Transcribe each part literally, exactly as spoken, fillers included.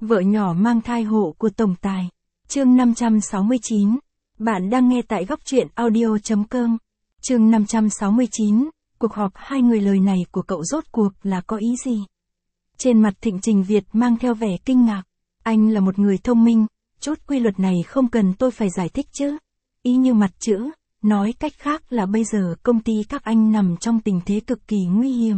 Vợ nhỏ mang thai hộ của tổng tài. Chương năm trăm sáu mươi chín. Bạn đang nghe tại góc truyện audio chấm com. Chương năm trăm sáu mươi chín. Cuộc họp hai người lời này của cậu rốt cuộc là có ý gì? Trên mặt Thịnh Trình Việt mang theo vẻ kinh ngạc. Anh là một người thông minh, chút quy luật này không cần tôi phải giải thích chứ. Ý như mặt chữ, nói cách khác là bây giờ công ty các anh nằm trong tình thế cực kỳ nguy hiểm.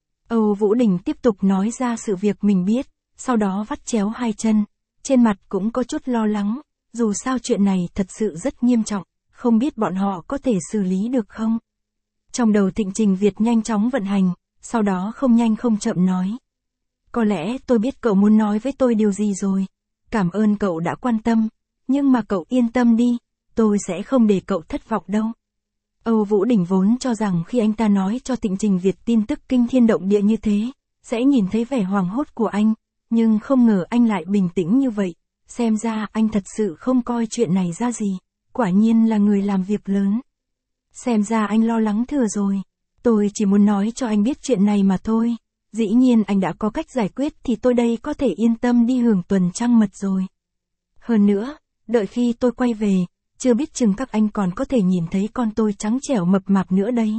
Âu Vũ Đình tiếp tục nói ra sự việc mình biết, sau đó vắt chéo hai chân, trên mặt cũng có chút lo lắng, dù sao chuyện này thật sự rất nghiêm trọng, không biết bọn họ có thể xử lý được không? Trong đầu Thịnh Trình Việt nhanh chóng vận hành, sau đó không nhanh không chậm nói. Có lẽ tôi biết cậu muốn nói với tôi điều gì rồi, cảm ơn cậu đã quan tâm, nhưng mà cậu yên tâm đi, tôi sẽ không để cậu thất vọng đâu. Âu Vũ Đình vốn cho rằng khi anh ta nói cho Thịnh Trình Việt tin tức kinh thiên động địa như thế, sẽ nhìn thấy vẻ hoảng hốt của anh, nhưng không ngờ anh lại bình tĩnh như vậy, xem ra anh thật sự không coi chuyện này ra gì, quả nhiên là người làm việc lớn. Xem ra anh lo lắng thừa rồi, tôi chỉ muốn nói cho anh biết chuyện này mà thôi, dĩ nhiên anh đã có cách giải quyết thì tôi đây có thể yên tâm đi hưởng tuần trăng mật rồi. Hơn nữa, đợi khi tôi quay về, chưa biết chừng các anh còn có thể nhìn thấy con tôi trắng trẻo mập mạp nữa đấy.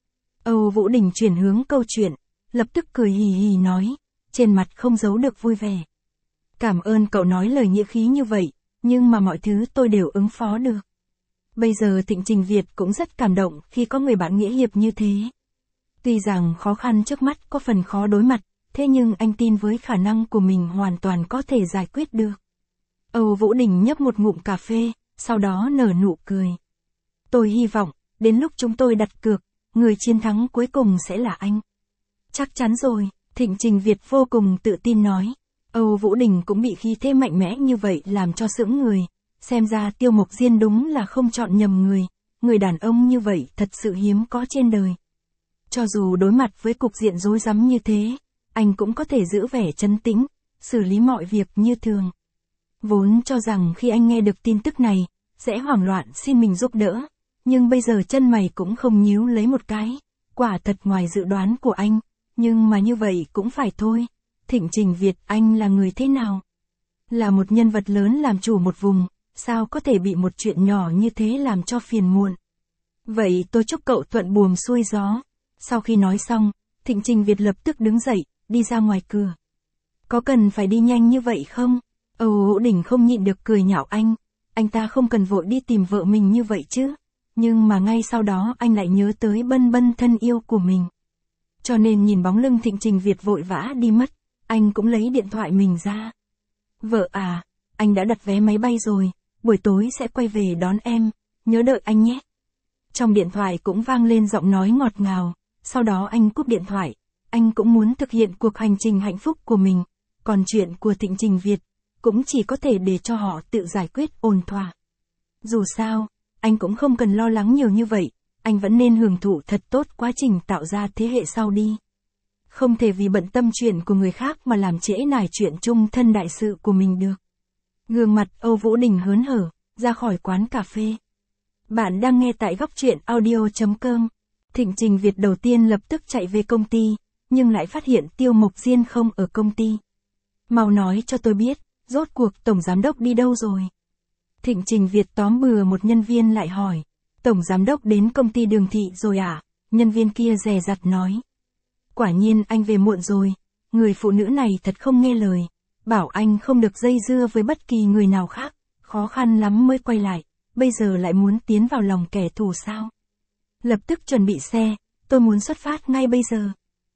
Âu Vũ Đình chuyển hướng câu chuyện, lập tức cười hì hì nói, trên mặt không giấu được vui vẻ. Cảm ơn cậu nói lời nghĩa khí như vậy, nhưng mà mọi thứ tôi đều ứng phó được. Bây giờ Thịnh Trình Việt cũng rất cảm động khi có người bạn nghĩa hiệp như thế. Tuy rằng khó khăn trước mắt có phần khó đối mặt, thế nhưng anh tin với khả năng của mình hoàn toàn có thể giải quyết được. Âu Vũ Đình nhấp một ngụm cà phê, sau đó nở nụ cười. Tôi hy vọng, đến lúc chúng tôi đặt cược, người chiến thắng cuối cùng sẽ là anh. Chắc chắn rồi, Thịnh Trình Việt vô cùng tự tin nói. Âu Vũ Đình cũng bị khí thế mạnh mẽ như vậy làm cho sững người, xem ra Tiêu Mộc Diên đúng là không chọn nhầm người, người đàn ông như vậy thật sự hiếm có trên đời. Cho dù đối mặt với cục diện rối rắm như thế, anh cũng có thể giữ vẻ trấn tĩnh, xử lý mọi việc như thường. Vốn cho rằng khi anh nghe được tin tức này, sẽ hoảng loạn xin mình giúp đỡ, nhưng bây giờ chân mày cũng không nhíu lấy một cái, quả thật ngoài dự đoán của anh, nhưng mà như vậy cũng phải thôi. Thịnh Trình Việt anh là người thế nào? Là một nhân vật lớn làm chủ một vùng, sao có thể bị một chuyện nhỏ như thế làm cho phiền muộn? Vậy tôi chúc cậu thuận buồm xuôi gió. Sau khi nói xong, Thịnh Trình Việt lập tức đứng dậy, đi ra ngoài cửa. Có cần phải đi nhanh như vậy không? Âu Vũ Đình không nhịn được cười nhạo anh, anh ta không cần vội đi tìm vợ mình như vậy chứ. Nhưng mà ngay sau đó anh lại nhớ tới Bân Bân thân yêu của mình. Cho nên nhìn bóng lưng Thịnh Trình Việt vội vã đi mất, anh cũng lấy điện thoại mình ra. Vợ à, anh đã đặt vé máy bay rồi, buổi tối sẽ quay về đón em, nhớ đợi anh nhé. Trong điện thoại cũng vang lên giọng nói ngọt ngào, sau đó anh cúp điện thoại, anh cũng muốn thực hiện cuộc hành trình hạnh phúc của mình, còn chuyện của Thịnh Trình Việt, cũng chỉ có thể để cho họ tự giải quyết ổn thỏa. Dù sao, anh cũng không cần lo lắng nhiều như vậy, anh vẫn nên hưởng thụ thật tốt quá trình tạo ra thế hệ sau đi. Không thể vì bận tâm chuyện của người khác mà làm trễ nải chuyện chung thân đại sự của mình được. Gương mặt Âu Vũ Đình hớn hở, ra khỏi quán cà phê. Bạn đang nghe tại góc truyện audio chấm com. Thịnh Trình Việt đầu tiên lập tức chạy về công ty, nhưng lại phát hiện Tiêu Mộc Diên không ở công ty. Mau nói cho tôi biết, rốt cuộc tổng giám đốc đi đâu rồi? Thịnh Trình Việt tóm bừa một nhân viên lại hỏi. Tổng giám đốc đến công ty Đường Thị rồi à? Nhân viên kia dè dặt nói. Quả nhiên anh về muộn rồi, người phụ nữ này thật không nghe lời, bảo anh không được dây dưa với bất kỳ người nào khác, khó khăn lắm mới quay lại, bây giờ lại muốn tiến vào lòng kẻ thù sao? Lập tức chuẩn bị xe, tôi muốn xuất phát ngay bây giờ.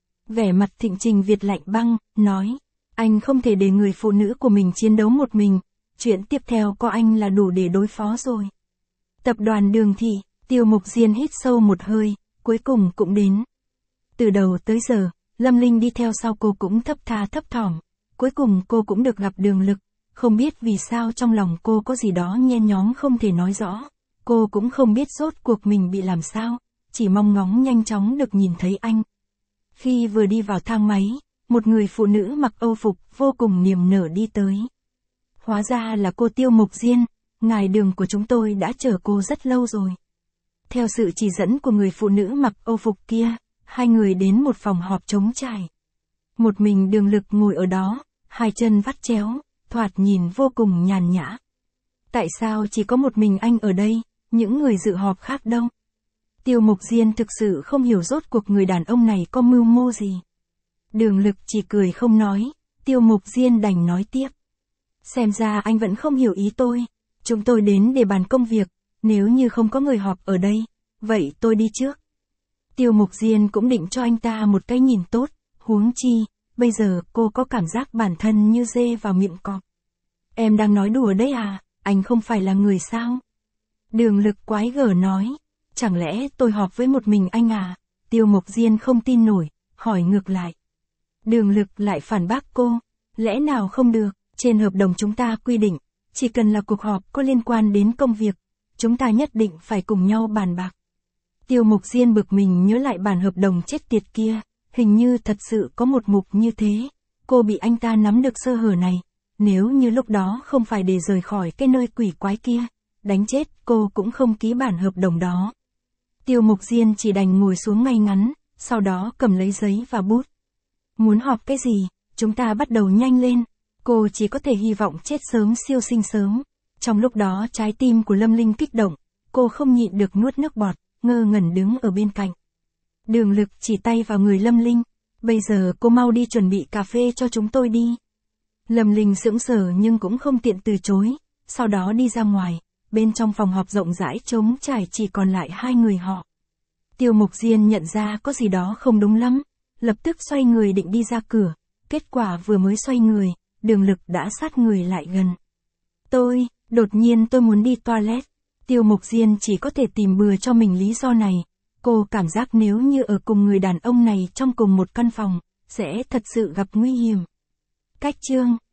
Vẻ mặt Thịnh Trình Việt lạnh băng, nói, anh không thể để người phụ nữ của mình chiến đấu một mình, chuyện tiếp theo có anh là đủ để đối phó rồi. Tập đoàn Đường Thị, Tiêu Mộc Diên hít sâu một hơi, cuối cùng cũng đến. Từ đầu tới giờ, Lâm Linh đi theo sau cô cũng thấp tha thấp thỏm, cuối cùng cô cũng được gặp Đường Lực, không biết vì sao trong lòng cô có gì đó nhen nhóm không thể nói rõ, cô cũng không biết rốt cuộc mình bị làm sao, chỉ mong ngóng nhanh chóng được nhìn thấy anh. Khi vừa đi vào thang máy, một người phụ nữ mặc âu phục vô cùng niềm nở đi tới. Hóa ra là cô Tiêu Mộc Diên, ngài Đường của chúng tôi đã chờ cô rất lâu rồi. Theo sự chỉ dẫn của người phụ nữ mặc âu phục kia, hai người đến một phòng họp trống trải. Một mình Đường Lực ngồi ở đó, hai chân vắt chéo, thoạt nhìn vô cùng nhàn nhã. Tại sao chỉ có một mình anh ở đây, những người dự họp khác đâu? Tiêu Mục Diên thực sự không hiểu rốt cuộc người đàn ông này có mưu mô gì. Đường Lực chỉ cười không nói, Tiêu Mục Diên đành nói tiếp. Xem ra anh vẫn không hiểu ý tôi, chúng tôi đến để bàn công việc, nếu như không có người họp ở đây, vậy tôi đi trước. Tiêu Mục Diên cũng định cho anh ta một cái nhìn tốt, huống chi, bây giờ cô có cảm giác bản thân như dê vào miệng cọp. Em đang nói đùa đấy à, anh không phải là người sao? Đường Lực quái gở nói, chẳng lẽ tôi họp với một mình anh à? Tiêu Mục Diên không tin nổi, hỏi ngược lại. Đường Lực lại phản bác cô, lẽ nào không được, trên hợp đồng chúng ta quy định, chỉ cần là cuộc họp có liên quan đến công việc, chúng ta nhất định phải cùng nhau bàn bạc. Tiêu Mục Diên bực mình nhớ lại bản hợp đồng chết tiệt kia, hình như thật sự có một mục như thế, cô bị anh ta nắm được sơ hở này, nếu như lúc đó không phải để rời khỏi cái nơi quỷ quái kia, đánh chết cô cũng không ký bản hợp đồng đó. Tiêu Mục Diên chỉ đành ngồi xuống ngay ngắn, sau đó cầm lấy giấy và bút. Muốn họp cái gì, chúng ta bắt đầu nhanh lên, cô chỉ có thể hy vọng chết sớm siêu sinh sớm. Trong lúc đó trái tim của Lâm Linh kích động, cô không nhịn được nuốt nước bọt, ngơ ngẩn đứng ở bên cạnh. Đường Lực chỉ tay vào người Lâm Linh, bây giờ cô mau đi chuẩn bị cà phê cho chúng tôi đi. Lâm Linh sững sờ nhưng cũng không tiện từ chối, sau đó đi ra ngoài, bên trong phòng họp rộng rãi trống trải chỉ còn lại hai người họ. Tiêu Mục Diên nhận ra có gì đó không đúng lắm, lập tức xoay người định đi ra cửa, kết quả vừa mới xoay người, Đường Lực đã sát người lại gần. Tôi, đột nhiên tôi muốn đi toilet. Tiêu Mục Diên chỉ có thể tìm bừa cho mình lý do này, cô cảm giác nếu như ở cùng người đàn ông này trong cùng một căn phòng, sẽ thật sự gặp nguy hiểm. Cách chương